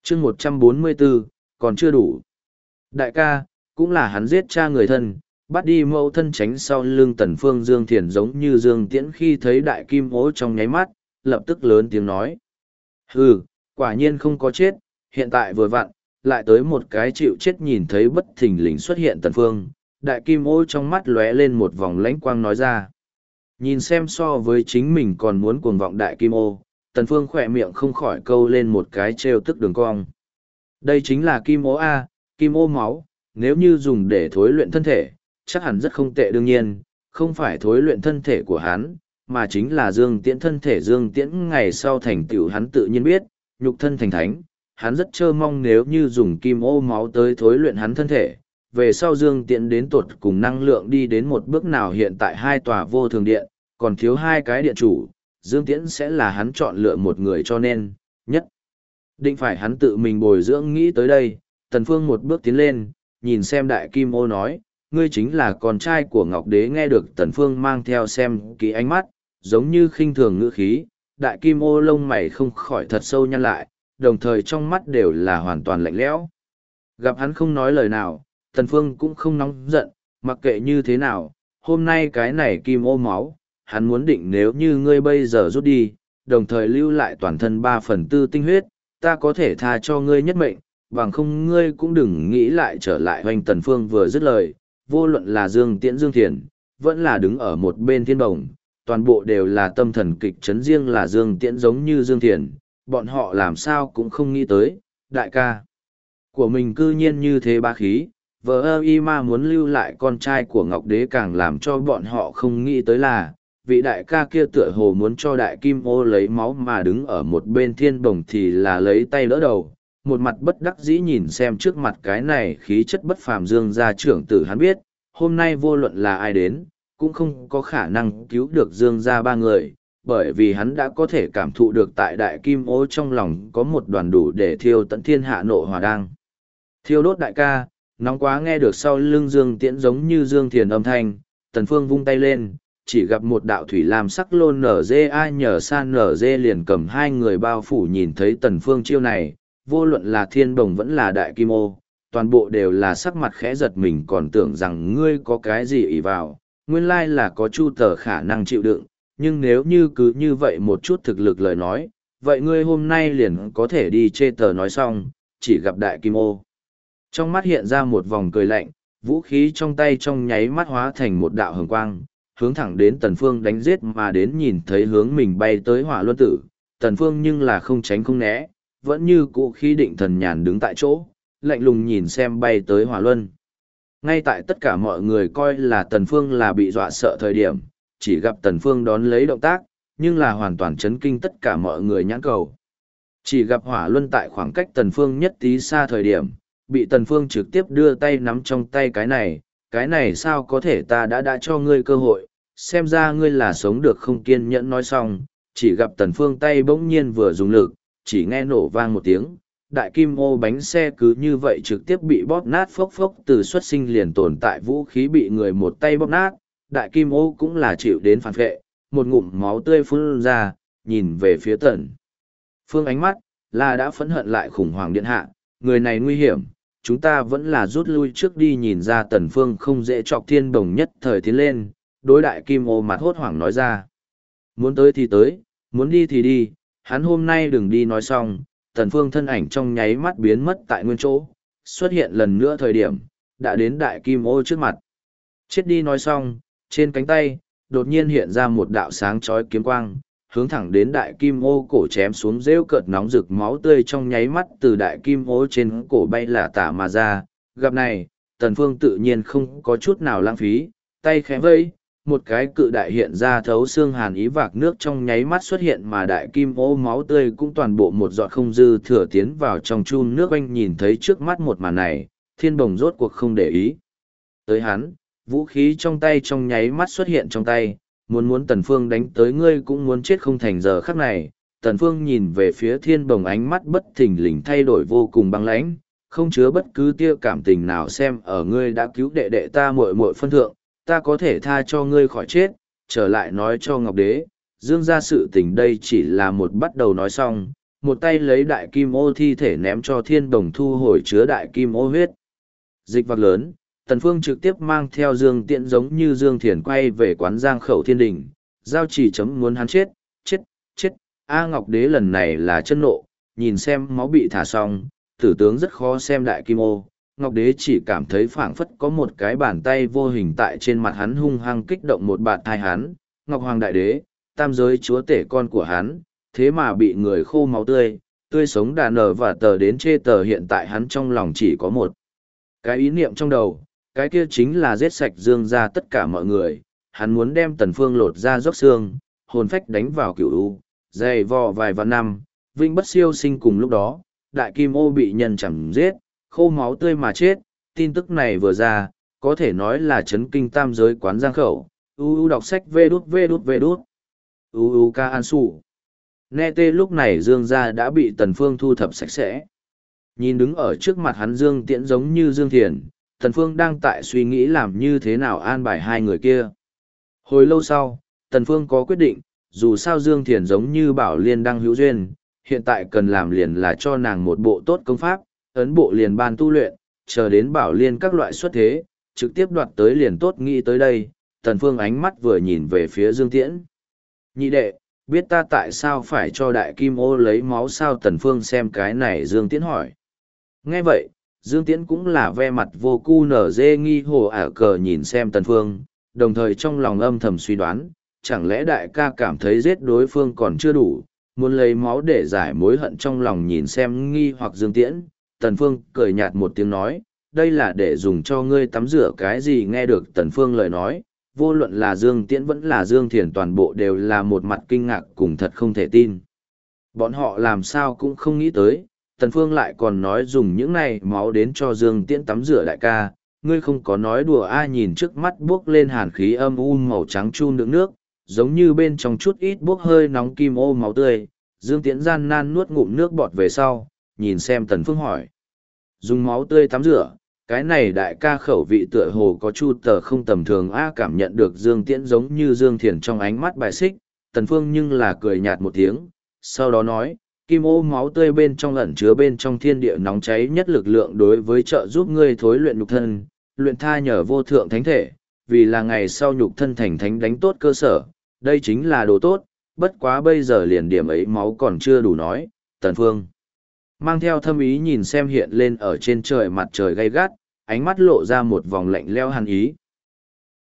chương 144, còn chưa đủ. Đại ca, cũng là hắn giết cha người thân, bắt đi mẫu thân tránh sau lưng Tần Phương. Dương Thiền giống như Dương Tiễn khi thấy đại kim ố trong nháy mắt, lập tức lớn tiếng nói. Hừ, quả nhiên không có chết, hiện tại vừa vặn, lại tới một cái chịu chết. Nhìn thấy bất thình lình xuất hiện Tần Phương, đại kim ố trong mắt lóe lên một vòng lãnh quang nói ra. Nhìn xem so với chính mình còn muốn cuồng vọng đại kim ô, Tần Phương khỏe miệng không khỏi câu lên một cái trêu tức đường cong. Đây chính là kim ô A, kim ô máu, nếu như dùng để thối luyện thân thể, chắc hẳn rất không tệ. Đương nhiên, không phải thối luyện thân thể của hắn, mà chính là Dương Tiễn thân thể. Dương Tiễn ngày sau thành tựu hắn tự nhiên biết, nhục thân thành thánh, hắn rất trơ mong nếu như dùng kim ô máu tới thối luyện hắn thân thể. Về sau Dương Tiễn đến tột cùng năng lượng đi đến một bước nào. Hiện tại 2 tòa vô thường điện, còn thiếu 2 cái điện chủ, Dương Tiễn sẽ là hắn chọn lựa một người, cho nên, nhất định phải hắn tự mình bồi dưỡng. Nghĩ tới đây, Tần Phương một bước tiến lên, nhìn xem đại kim ô nói, ngươi chính là con trai của Ngọc Đế. Nghe được Tần Phương mang theo xem kỹ ánh mắt, giống như khinh thường ngữ khí, đại kim ô lông mày không khỏi thật sâu nhăn lại, đồng thời trong mắt đều là hoàn toàn lạnh lẽo. Gặp hắn không nói lời nào, Tần Phương cũng không nóng giận, mặc kệ như thế nào, hôm nay cái này kim ô máu, hắn muốn định nếu như ngươi bây giờ rút đi, đồng thời lưu lại toàn thân 3/4 tinh huyết, ta có thể tha cho ngươi nhất mệnh, bằng không ngươi cũng đừng nghĩ lại trở lại. Hoành Tần Phương vừa dứt lời, vô luận là Dương Tiễn Dương Thiền, vẫn là đứng ở một bên Thiên Đồng, toàn bộ đều là tâm thần kịch chấn. Riêng là Dương Tiễn giống như Dương Thiền, bọn họ làm sao cũng không nghĩ tới, đại ca của mình cư nhiên như thế bá khí. Vợ ơ y ma muốn lưu lại con trai của Ngọc Đế, càng làm cho bọn họ không nghĩ tới là, vị đại ca kia tựa hồ muốn cho đại kim ô lấy máu. Mà đứng ở một bên Thiên Đồng thì là lấy tay đỡ đầu, một mặt bất đắc dĩ nhìn xem trước mặt cái này khí chất bất phàm Dương gia trưởng tử. Hắn biết, hôm nay vô luận là ai đến, cũng không có khả năng cứu được Dương gia 3 người, bởi vì hắn đã có thể cảm thụ được tại đại kim ô trong lòng có một đoàn đủ để thiêu tận thiên hạ nộ hỏa đang thiêu đốt. Đại ca, nóng quá. Nghe được sau lưng Dương Tiễn giống như Dương Thiền âm thanh, Tần Phương vung tay lên, chỉ gặp một đạo thủy lam sắc lôn nở dê ai nhờ san nở dê liền cầm 2 người bao phủ. Nhìn thấy Tần Phương chiêu này, vô luận là Thiên Đồng vẫn là đại kim ô, toàn bộ đều là sắc mặt khẽ giật mình, còn tưởng rằng ngươi có cái gì ỷ vào, nguyên lai là có Chu Tờ khả năng chịu đựng. Nhưng nếu như cứ như vậy một chút thực lực lời nói, vậy ngươi hôm nay liền có thể đi chê tờ. Nói xong, chỉ gặp đại kim ô trong mắt hiện ra một vòng cười lạnh, vũ khí trong tay trong nháy mắt hóa thành một đạo hồng quang, hướng thẳng đến Tần Phương đánh giết mà đến. Nhìn thấy hướng mình bay tới Hỏa Luân Tử, Tần Phương nhưng là không tránh không né, vẫn như cũ khí định thần nhàn đứng tại chỗ, lạnh lùng nhìn xem bay tới Hỏa Luân. Ngay tại tất cả mọi người coi là Tần Phương là bị dọa sợ thời điểm, chỉ gặp Tần Phương đón lấy động tác, nhưng là hoàn toàn chấn kinh tất cả mọi người nhãn cầu. Chỉ gặp Hỏa Luân tại khoảng cách Tần Phương nhất tí xa thời điểm, bị Tần Phương trực tiếp đưa tay nắm trong tay. Cái này sao có thể, ta đã cho ngươi cơ hội, xem ra ngươi là sống được không kiên nhẫn. Nói xong, chỉ gặp Tần Phương tay bỗng nhiên vừa dùng lực, chỉ nghe nổ vang một tiếng, đại kim ô bánh xe cứ như vậy trực tiếp bị bóp nát phốc phốc. Từ xuất sinh liền tồn tại vũ khí bị người một tay bóp nát, đại kim ô cũng là chịu đến phản vệ, một ngụm máu tươi phun ra, nhìn về phía Tần Phương ánh mắt là đã phẫn hận lại khủng hoảng. Điện hạ, người này nguy hiểm, chúng ta vẫn là rút lui trước đi. Nhìn ra Tần Phương không dễ chọc, Thiên Đồng nhất thời tiến lên, đối đại kim ô mặt hốt hoảng nói ra. Muốn tới thì tới, muốn đi thì đi, hắn hôm nay đừng đi. Nói xong, Tần Phương thân ảnh trong nháy mắt biến mất tại nguyên chỗ, xuất hiện lần nữa thời điểm, đã đến đại kim ô trước mặt. Chết đi. Nói xong, trên cánh tay, đột nhiên hiện ra một đạo sáng chói kiếm quang, hướng thẳng đến đại kim ô cổ chém xuống. Rêu cợt nóng rực máu tươi trong nháy mắt từ đại kim ô trên cổ bay lả tả mà ra. Gặp này, Tần Phương tự nhiên không có chút nào lãng phí, tay khẽ vẫy, một cái cự đại hiện ra thấu xương hàn ý vạc nước trong nháy mắt xuất hiện, mà đại kim ô máu tươi cũng toàn bộ một giọt không dư thừa tiến vào trong chun nước. Anh nhìn thấy trước mắt một màn này, Thiên Đồng rốt cuộc không để ý tới hắn, vũ khí trong tay trong nháy mắt xuất hiện trong tay, muốn Tần Phương đánh tới, ngươi cũng muốn chết không thành. Giờ khắc này, Tần Phương nhìn về phía Thiên Đồng, ánh mắt bất thình lình thay đổi, vô cùng băng lãnh, không chứa bất cứ tia cảm tình nào. Xem ở ngươi đã cứu đệ đệ ta muội muội phân thượng, ta có thể tha cho ngươi khỏi chết, trở lại nói cho Ngọc Đế, Dương gia sự tình đây chỉ là một bắt đầu. Nói xong, một tay lấy đại kim ô thi thể ném cho thiên đồng thu hồi chứa đại kim ô huyết. Dịch vạc lớn, Tần Phương trực tiếp mang theo Dương Tiễn giống như Dương Thiền quay về quán Giang Khẩu Thiên Đình, giao chỉ chấm muốn hắn chết, chết, A Ngọc Đế lần này là chân nộ, nhìn xem máu bị thả xong, tử tướng rất khó xem đại kim ô. Ngọc Đế chỉ cảm thấy phảng phất có một cái bàn tay vô hình tại trên mặt hắn hung hăng kích động một bạt thai hắn. Ngọc Hoàng Đại Đế, tam giới chúa tể con của hắn, thế mà bị người khô máu tươi, tươi sống đà nở và tờ đến chê tờ. Hiện tại hắn trong lòng chỉ có một cái ý niệm trong đầu, cái kia chính là giết sạch Dương ra tất cả mọi người. Hắn muốn đem Tần Phương lột ra róc xương, hồn phách đánh vào cửu u, dày vò vài vạn năm, vinh bất siêu sinh. Cùng lúc đó, đại kim ô bị nhân chẳng giết, khô máu tươi mà chết. Tin tức này vừa ra, có thể nói là chấn kinh tam giới quán Giang Khẩu. Đọc sách vê đút. Ca An Sủ. Nghe tê lúc này Dương gia đã bị Tần Phương thu thập sạch sẽ. Nhìn đứng ở trước mặt hắn Dương Tiễn giống như Dương Thiền, Tần Phương đang tại suy nghĩ làm như thế nào an bài hai người kia. Hồi lâu sau, Tần Phương có quyết định, dù sao Dương Thiền giống như Bảo Liên đang hữu duyên, hiện tại cần làm liền là cho nàng một bộ tốt công pháp, ấn bộ liền ban tu luyện, chờ đến Bảo Liên các loại xuất thế, trực tiếp đoạt tới liền tốt. Nghĩ tới đây, Tần Phương ánh mắt vừa nhìn về phía Dương Tiễn. Nhị đệ, biết ta tại sao phải cho đại kim ô lấy máu sao? Tần Phương xem cái này Dương Tiễn hỏi. Nghe vậy, Dương Tiễn cũng là ve mặt vô cu nở dê nghi hồ ả cờ nhìn xem Tần Phương, đồng thời trong lòng âm thầm suy đoán, chẳng lẽ đại ca cảm thấy giết đối phương còn chưa đủ, muốn lấy máu để giải mối hận trong lòng. Nhìn xem nghi hoặc Dương Tiễn, Tần Phương cười nhạt một tiếng nói, đây là để dùng cho ngươi tắm rửa cái gì? Nghe được Tần Phương lời nói, vô luận là Dương Tiễn vẫn là Dương Thiền toàn bộ đều là một mặt kinh ngạc cùng thật không thể tin. Bọn họ làm sao cũng không nghĩ tới, Tần Phương lại còn nói dùng những này máu đến cho Dương Tiễn tắm rửa. Đại ca, ngươi không có nói đùa a? Nhìn trước mắt buốc lên hàn khí âm u màu trắng chun đựng nước, giống như bên trong chút ít buốc hơi nóng kim ô máu tươi. Dương Tiễn gian nan nuốt ngụm nước bọt về sau, nhìn xem Tần Phương hỏi. Dùng máu tươi tắm rửa, cái này đại ca khẩu vị tựa hồ có chu tờ không tầm thường a. Cảm nhận được Dương Tiễn giống như Dương Thiền trong ánh mắt bài xích, Tần Phương nhưng là cười nhạt một tiếng, sau đó nói, kim ô máu tươi bên trong ẩn chứa bên trong thiên địa nóng cháy nhất lực lượng, đối với trợ giúp ngươi thối luyện nhục thân, luyện tha nhờ vô thượng thánh thể, vì là ngày sau nhục thân thành thánh đánh tốt cơ sở, đây chính là đồ tốt. Bất quá bây giờ liền điểm ấy máu còn chưa đủ nói. Tần Phương mang theo thâm ý nhìn xem hiện lên ở trên trời mặt trời gay gắt, ánh mắt lộ ra một vòng lạnh lẽo hàn ý.